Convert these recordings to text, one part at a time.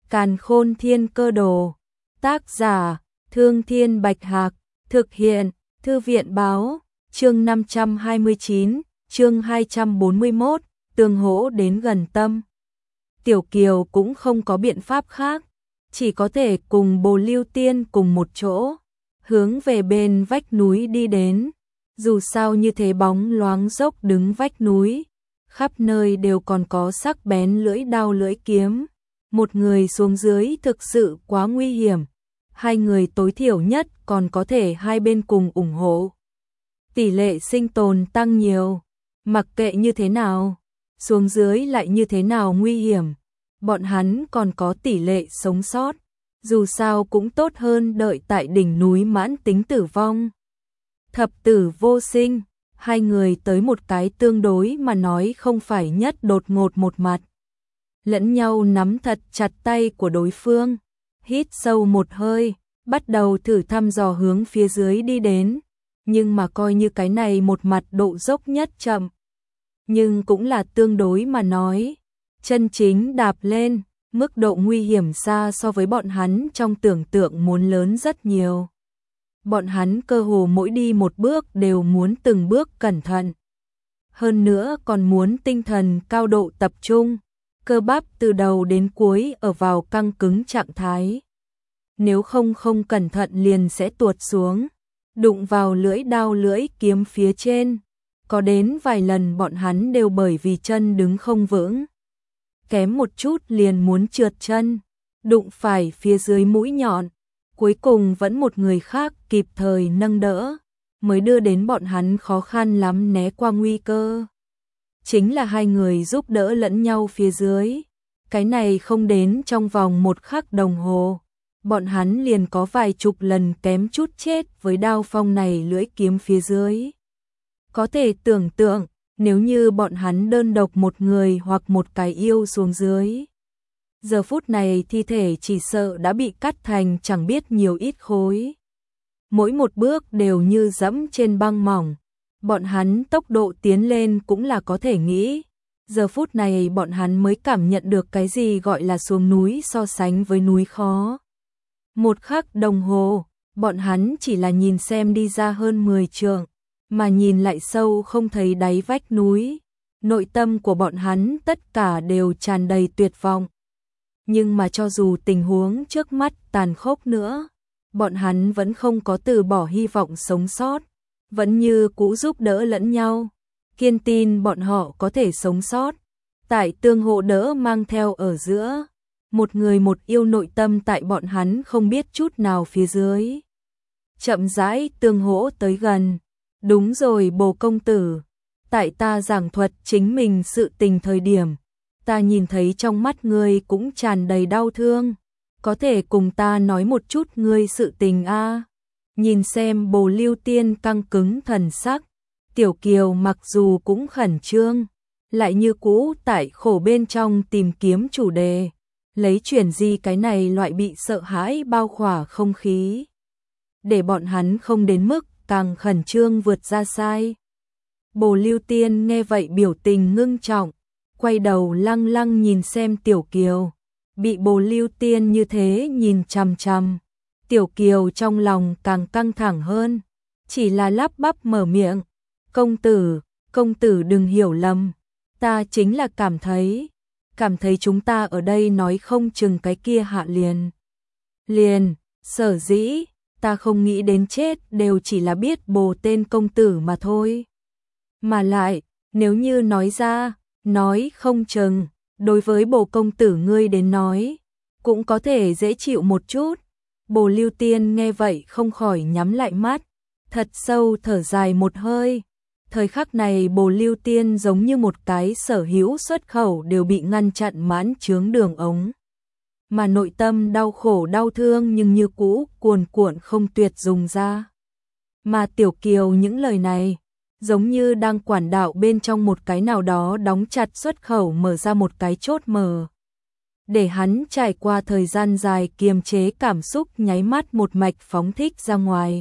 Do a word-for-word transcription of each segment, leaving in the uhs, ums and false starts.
Càn Khôn Thiên Cơ Đồ. Tác giả: Thương Thiên Bạch Hạc. Thực hiện: Thư viện báo. Chương năm trăm hai mươi chín, chương hai trăm bốn mươi mốt, tương hỗ đến gần tâm. Tiểu Kiều cũng không có biện pháp khác, chỉ có thể cùng Bồ Lưu Tiên cùng một chỗ, hướng về bên vách núi đi đến. Dù sao như thế bóng loáng dốc đứng vách núi, khắp nơi đều còn có sắc bén lưỡi đao lưỡi kiếm. Một người xuống dưới thực sự quá nguy hiểm, hai người tối thiểu nhất còn có thể hai bên cùng ủng hộ. Tỷ lệ sinh tồn tăng nhiều, mặc kệ như thế nào, xuống dưới lại như thế nào nguy hiểm, bọn hắn còn có tỷ lệ sống sót, dù sao cũng tốt hơn đợi tại đỉnh núi mãn tính tử vong. Thập tử vô sinh, hai người tới một cái tương đối mà nói không phải nhất đột ngột một mặt. Lẫn nhau nắm thật chặt tay của đối phương, hít sâu một hơi, bắt đầu thử thăm dò hướng phía dưới đi đến. Nhưng mà coi như cái này một mặt độ dốc nhất chậm, nhưng cũng là tương đối mà nói. Chân chính đạp lên, mức độ nguy hiểm xa so với bọn hắn trong tưởng tượng muốn lớn rất nhiều. Bọn hắn cơ hồ mỗi đi một bước đều muốn từng bước cẩn thận. Hơn nữa còn muốn tinh thần cao độ tập trung, cơ bắp từ đầu đến cuối ở vào căng cứng trạng thái. Nếu không không cẩn thận liền sẽ tuột xuống, đụng vào lưỡi đao lưỡi kiếm phía trên. Có đến vài lần bọn hắn đều bởi vì chân đứng không vững, kém một chút liền muốn trượt chân, đụng phải phía dưới mũi nhọn. Cuối cùng vẫn một người khác kịp thời nâng đỡ, mới đưa đến bọn hắn khó khăn lắm né qua nguy cơ. Chính là hai người giúp đỡ lẫn nhau phía dưới. Cái này không đến trong vòng một khắc đồng hồ, bọn hắn liền có vài chục lần kém chút chết với đao phong này lưỡi kiếm phía dưới. Có thể tưởng tượng, nếu như bọn hắn đơn độc một người hoặc một cái yêu xuống dưới, giờ phút này thi thể chỉ sợ đã bị cắt thành chẳng biết nhiều ít khối. Mỗi một bước đều như dẫm trên băng mỏng. Bọn hắn tốc độ tiến lên cũng là có thể nghĩ. Giờ phút này bọn hắn mới cảm nhận được cái gì gọi là xuống núi so sánh với núi khó. Một khắc đồng hồ, bọn hắn chỉ là nhìn xem đi ra hơn mười trượng, mà nhìn lại sâu không thấy đáy vách núi. Nội tâm của bọn hắn tất cả đều tràn đầy tuyệt vọng. Nhưng mà cho dù tình huống trước mắt tàn khốc nữa, bọn hắn vẫn không có từ bỏ hy vọng sống sót, vẫn như cũ giúp đỡ lẫn nhau, kiên tin bọn họ có thể sống sót. Tại tương hộ đỡ mang theo ở giữa, một người một yêu nội tâm tại bọn hắn không biết chút nào phía dưới. Chậm rãi tương hỗ tới gần. Đúng rồi Bồ công tử, tại ta giảng thuật chính mình sự tình thời điểm, ta nhìn thấy trong mắt ngươi cũng tràn đầy đau thương, có thể cùng ta nói một chút ngươi sự tình a? À? Nhìn xem Bồ Lưu Tiên căng cứng thần sắc, Tiểu Kiều mặc dù cũng khẩn trương, lại như cũ tại khổ bên trong tìm kiếm chủ đề, lấy chuyển di cái này loại bị sợ hãi bao khỏa không khí, để bọn hắn không đến mức càng khẩn trương vượt ra sai. Bồ Lưu Tiên nghe vậy biểu tình ngưng trọng, quay đầu lăng lăng nhìn xem Tiểu Kiều, bị Bồ Lưu Tiên như thế nhìn chằm chằm, Tiểu Kiều trong lòng càng căng thẳng hơn, chỉ là lắp bắp mở miệng, công tử, công tử đừng hiểu lầm, ta chính là cảm thấy, cảm thấy chúng ta ở đây nói không chừng cái kia hạ liền. Liền, sở dĩ, ta không nghĩ đến chết đều chỉ là biết Bồ tên công tử mà thôi. Mà lại, nếu như nói ra, nói không chừng, đối với Bồ công tử ngươi đến nói, cũng có thể dễ chịu một chút. Bồ Lưu Tiên nghe vậy không khỏi nhắm lại mắt, thật sâu thở dài một hơi. Thời khắc này Bồ Lưu Tiên giống như một cái sở hữu xuất khẩu đều bị ngăn chặn mãn chướng đường ống. Mà nội tâm đau khổ đau thương nhưng như cũ cuồn cuộn không tuyệt dùng ra. Mà Tiểu Kiều những lời này, giống như đang quản đạo bên trong một cái nào đó đóng chặt xuất khẩu mở ra một cái chốt mở. Để hắn trải qua thời gian dài kiềm chế cảm xúc nháy mắt một mạch phóng thích ra ngoài.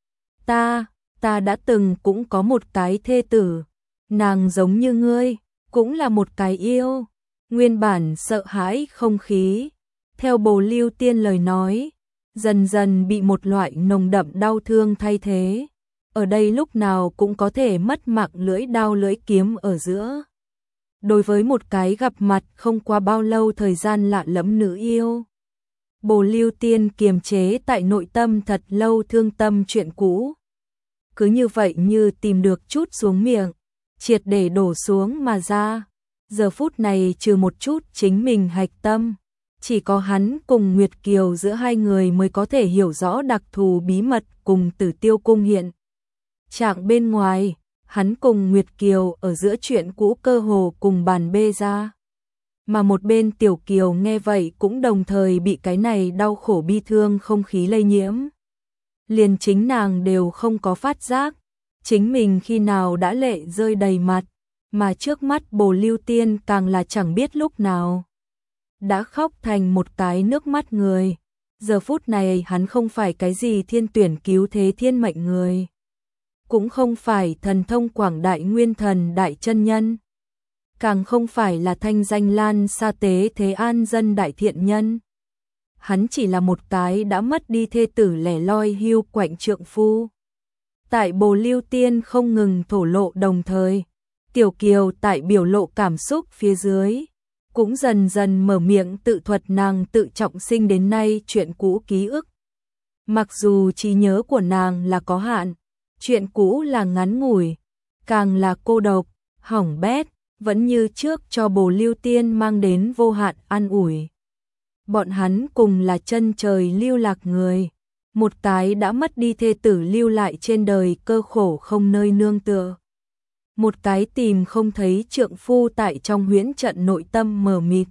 Ta, ta đã từng cũng có một cái thê tử, nàng giống như ngươi, cũng là một cái yêu. Nguyên bản sợ hãi không khí, Theo Bồ Lưu Tiên lời nói, dần dần bị một loại nồng đậm đau thương thay thế. Ở đây lúc nào cũng có thể mất mạng lưỡi đao lưỡi kiếm ở giữa. Đối với một cái gặp mặt không qua bao lâu thời gian lạ lẫm nữ yêu, Bồ Lưu Tiên kiềm chế tại nội tâm thật lâu thương tâm chuyện cũ. Cứ như vậy như tìm được chút xuống miệng, triệt để đổ xuống mà ra. Giờ phút này trừ một chút chính mình hạch tâm, chỉ có hắn cùng Nguyệt Kiều giữa hai người mới có thể hiểu rõ đặc thù bí mật cùng Tử Tiêu Cung hiện trạng bên ngoài. Hắn cùng Nguyệt Kiều ở giữa chuyện cũ cơ hồ cùng bàn bê ra. Mà một bên Tiểu Kiều nghe vậy cũng đồng thời bị cái này đau khổ bi thương không khí lây nhiễm. Liền chính nàng đều không có phát giác, chính mình khi nào đã lệ rơi đầy mặt, mà trước mắt Bồ Lưu Tiên càng là chẳng biết lúc nào đã khóc thành một cái nước mắt người. Giờ phút này hắn không phải cái gì thiên tuyển cứu thế thiên mệnh người, cũng không phải thần thông quảng đại nguyên thần đại chân nhân, càng không phải là thanh danh lan xa tế thế an dân đại thiện nhân. Hắn chỉ là một cái đã mất đi thê tử lẻ loi hiu quạnh trượng phu. Tại Bồ Lưu Tiên không ngừng thổ lộ đồng thời, Tiểu Kiều tại biểu lộ cảm xúc phía dưới, cũng dần dần mở miệng tự thuật nàng tự trọng sinh đến nay chuyện cũ ký ức. Mặc dù trí nhớ của nàng là có hạn, chuyện cũ là ngắn ngủi, càng là cô độc, hỏng bét, vẫn như trước cho Bồ Lưu Tiên mang đến vô hạn an ủi. Bọn hắn cùng là chân trời lưu lạc người, một cái đã mất đi thê tử lưu lại trên đời cơ khổ không nơi nương tựa. Một cái tìm không thấy trượng phu tại trong huyễn trận nội tâm mờ mịt.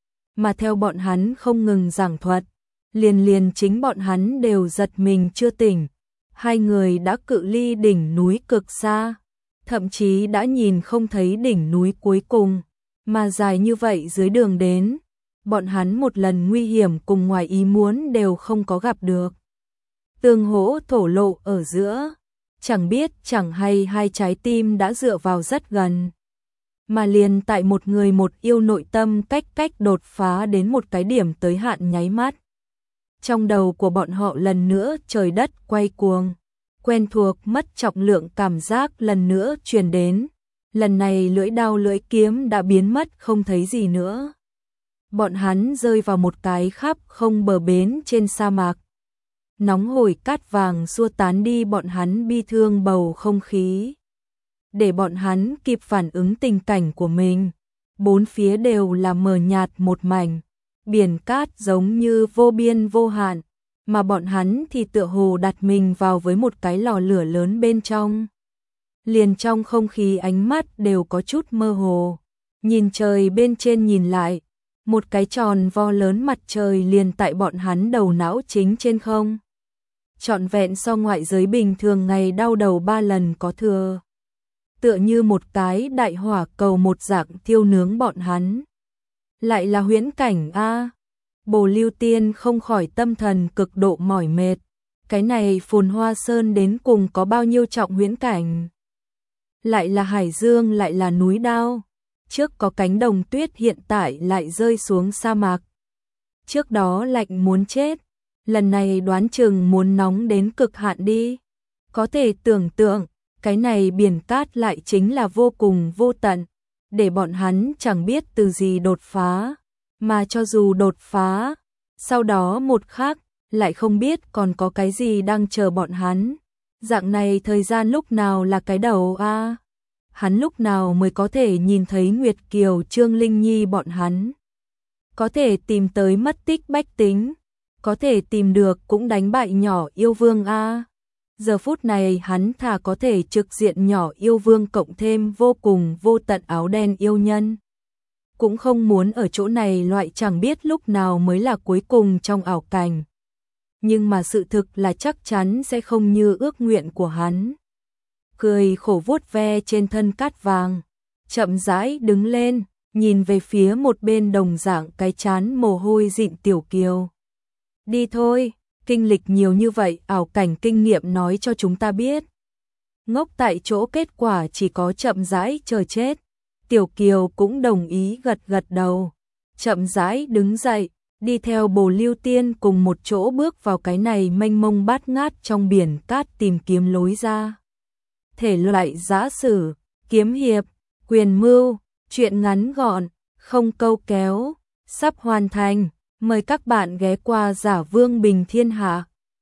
Mà theo bọn hắn không ngừng giảng thuật, liền liền chính bọn hắn đều giật mình chưa tỉnh. Hai người đã cự ly đỉnh núi cực xa, thậm chí đã nhìn không thấy đỉnh núi cuối cùng, mà dài như vậy dưới đường đến, bọn hắn một lần nguy hiểm cùng ngoài ý muốn đều không có gặp được. Tương hỗ thổ lộ ở giữa, chẳng biết chẳng hay hai trái tim đã dựa vào rất gần. Mà liền tại một người một yêu nội tâm cách cách đột phá đến một cái điểm tới hạn nháy mắt. Trong đầu của bọn họ lần nữa trời đất quay cuồng, quen thuộc mất trọng lượng cảm giác lần nữa truyền đến. Lần này lưỡi đao lưỡi kiếm đã biến mất không thấy gì nữa. Bọn hắn rơi vào một cái khắp không bờ bến trên sa mạc. Nóng hổi cát vàng xua tán đi bọn hắn bi thương bầu không khí. Để bọn hắn kịp phản ứng tình cảnh của mình. Bốn phía đều là mờ nhạt một mảnh. Biển cát giống như vô biên vô hạn. Mà bọn hắn thì tựa hồ đặt mình vào với một cái lò lửa lớn bên trong. Liền trong không khí ánh mắt đều có chút mơ hồ. Nhìn trời bên trên nhìn lại. Một cái tròn vo lớn mặt trời liền tại bọn hắn đầu não chính trên không. Trọn vẹn so ngoại giới bình thường ngày đau đầu ba lần có thừa. Tựa như một cái đại hỏa cầu một dạng thiêu nướng bọn hắn. Lại là huyễn cảnh a. Bồ Lưu Tiên không khỏi tâm thần cực độ mỏi mệt. Cái này Phồn Hoa Sơn đến cùng có bao nhiêu trọng huyễn cảnh. Lại là hải dương lại là núi đao. Trước có cánh đồng tuyết hiện tại lại rơi xuống sa mạc. Trước đó lạnh muốn chết. Lần này đoán chừng muốn nóng đến cực hạn đi. Có thể tưởng tượng, cái này biển cát lại chính là vô cùng vô tận. Để bọn hắn chẳng biết từ gì đột phá. Mà cho dù đột phá, sau đó một khắc, lại không biết còn có cái gì đang chờ bọn hắn. Dạng này thời gian lúc nào là cái đầu a? À? Hắn lúc nào mới có thể nhìn thấy Nguyệt Kiều Trương Linh Nhi bọn hắn. Có thể tìm tới mất tích bách tính. Có thể tìm được cũng đánh bại nhỏ yêu vương a. À? Giờ phút này hắn thà có thể trực diện nhỏ yêu vương cộng thêm vô cùng vô tận áo đen yêu nhân. Cũng không muốn ở chỗ này loại chẳng biết lúc nào mới là cuối cùng trong ảo cảnh. Nhưng mà sự thực là chắc chắn sẽ không như ước nguyện của hắn. Cười khổ vuốt ve trên thân cát vàng, chậm rãi đứng lên, nhìn về phía một bên đồng dạng cái chán mồ hôi dịn Tiểu Kiều. Đi thôi, kinh lịch nhiều như vậy ảo cảnh kinh nghiệm nói cho chúng ta biết. Ngốc tại chỗ kết quả chỉ có chậm rãi chờ chết. Tiểu Kiều cũng đồng ý gật gật đầu, chậm rãi đứng dậy, đi theo Bồ Lưu Tiên cùng một chỗ bước vào cái này mênh mông bát ngát trong biển cát tìm kiếm lối ra. Thể loại giã sử, kiếm hiệp, quyền mưu, truyện ngắn gọn, không câu kéo, sắp hoàn thành. Mời các bạn ghé qua Giả Vương Bình Thiên Hạ.